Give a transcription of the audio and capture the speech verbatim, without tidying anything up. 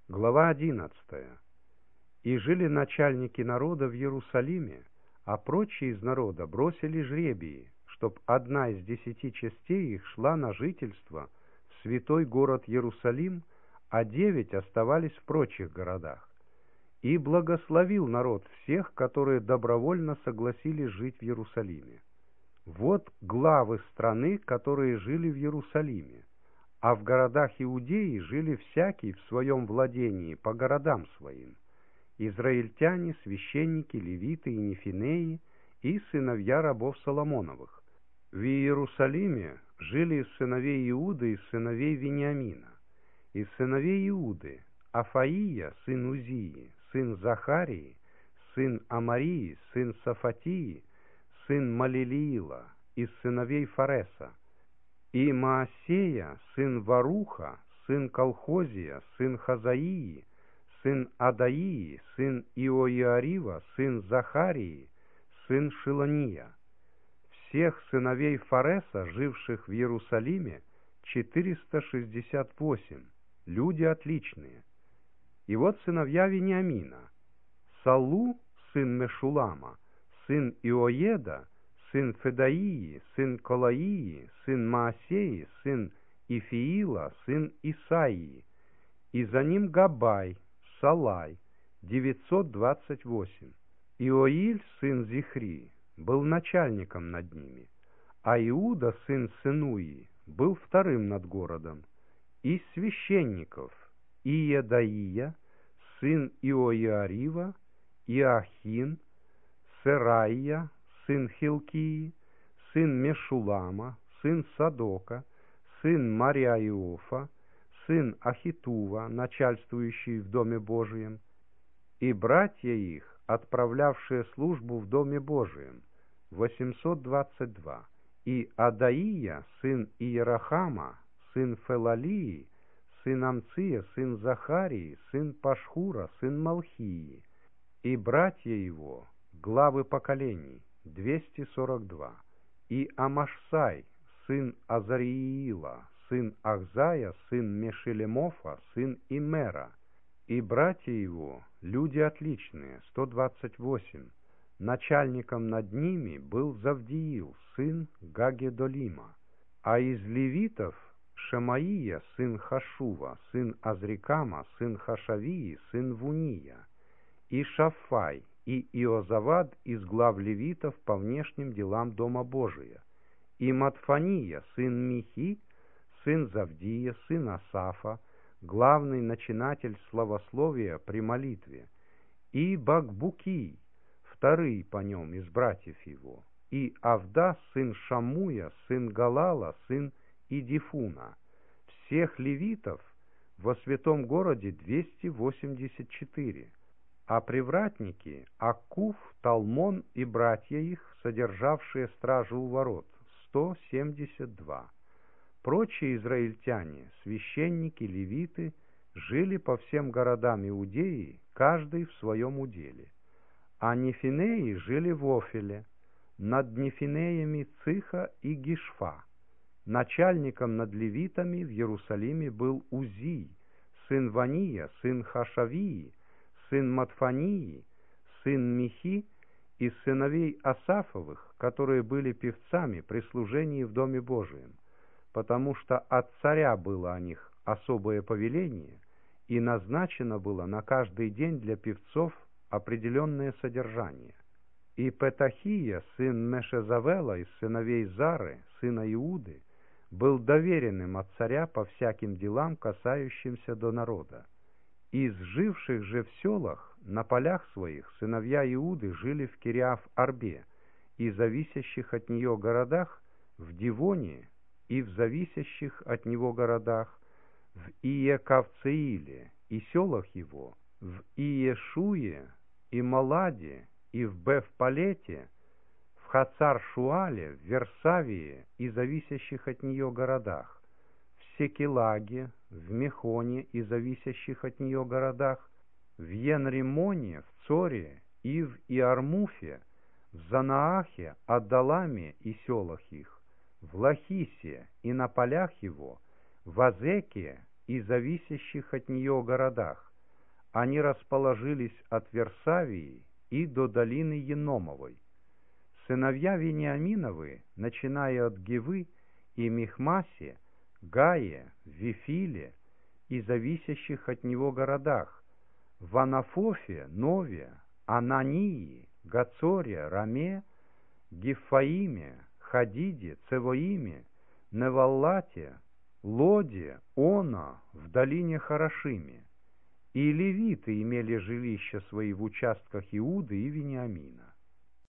Глава одиннадцатая. «И жили начальники народа в Иерусалиме, а прочие из народа бросили жребии, чтоб одна из десяти частей их шла на жительство в святой город Иерусалим, а девять оставались в прочих городах. И благословил народ всех, которые добровольно согласились жить в Иерусалиме. Вот главы страны, которые жили в Иерусалиме, а в городах Иудеи жили всякий в своем владении по городам своим: израильтяне, священники, левиты и нефинеи, и сыновья рабов Соломоновых. В Иерусалиме жили из сыновей Иуды и из сыновей Вениамина. Из сыновей Иуды: Афаия, сын Узии, сын Захарии, сын Амарии, сын Сафатии, сын Малилиила, из сыновей Фареса; и Маасея, сын Варуха, сын Колхозия, сын Хазаии, сын Адаии, сын Иоиарива, сын Захарии, сын Шилония. Всех сыновей Фареса, живших в Иерусалиме, четыреста шестьдесят восемь, люди отличные. И вот сыновья Вениамина: Салу, сын Мешулама, сын Иоеда, сын Федаии, сын Колаии, сын Маасеи, сын Ифиила, сын Исаии, и за ним Габай, Салай, девятьсот двадцать восемь. Иоиль, сын Зихри, был начальником над ними, а Иуда, сын Сенуи, был вторым над городом. Из священников: Иедаия, сын Иоиарива, Иохин, Сераия, сын Хилкии, сын Мешулама, сын Садока, сын Мариаиофа, сын Ахитува, начальствующий в Доме Божием, и братья их, отправлявшие службу в Доме Божием, восемьсот двадцать два, и Адаия, сын Иерахама, сын Фелалии, сын Амция, сын Захарии, сын Пашхура, сын Малхии, и братья его, главы поколений, двести сорок два, и Амашсай, сын Азариила, сын Ахзая, сын Мешелемофа, сын Имера, и братья его, люди отличные, сто двадцать восемь. Начальником над ними был Завдиил, сын Гагедолима. А из левитов: Шемаия, сын Хашува, сын Азрикама, сын Хашавии, сын Вуния, и Шафай, и Иозавад из глав левитов по внешним делам Дома Божия, и Матфания, сын Михи, сын Завдия, сын Асафа, главный начинатель славословия при молитве, и Бакбукий, вторый по нем из братьев его, и Авда, сын Шамуя, сын Галала, сын Идифуна. Всех левитов во святом городе двести восемьдесят четыре, а привратники: Аккуф, Талмон и братья их, содержавшие стражу у ворот, сто семьдесят два. Прочие израильтяне, священники, левиты, жили по всем городам Иудеи, каждый в своем уделе. А нефинеи жили в Офеле, над нефинеями Циха и Гишфа. Начальником над левитами в Иерусалиме был Узий, сын Вания, сын Хашавии, сын Матфании, сын Михи, из сыновей Асафовых, которые были певцами при служении в Доме Божием, потому что от царя было о них особое повеление, и назначено было на каждый день для певцов определенное содержание. И Петахия, сын Мешезавела, из сыновей Зары, сына Иуды, был доверенным от царя по всяким делам, касающимся до народа. Из живших же в селах, на полях своих, сыновья Иуды жили в Кириаф-Арбе, и зависящих от нее городах, в Дивоне, и в зависящих от него городах, в Иекавцеиле и селах его, в Иешуе и Маладе, и в Бефпалете, в Хацар-Шуале, в Версавии и зависящих от нее городах, в Секелаге, в Мехоне и зависящих от нее городах, в Енримоне, в Цоре и в Иармуфе, в Занаахе, Аддаламе и селах их, в Лахисе и на полях его, в Азеке и зависящих от нее городах, они расположились от Версавии и до долины Еномовой. Сыновья Вениаминовы, начиная от Гивы и Михмасе, Гае, Вифиле и зависящих от него городах, в Анафофе, Нове, Анании, Гацоре, Раме, Гифаиме, Хадиде, Цевоиме, Неваллате, Лоде, Она, в долине Харашиме. И левиты имели жилища свои в участках Иуды и Вениамина.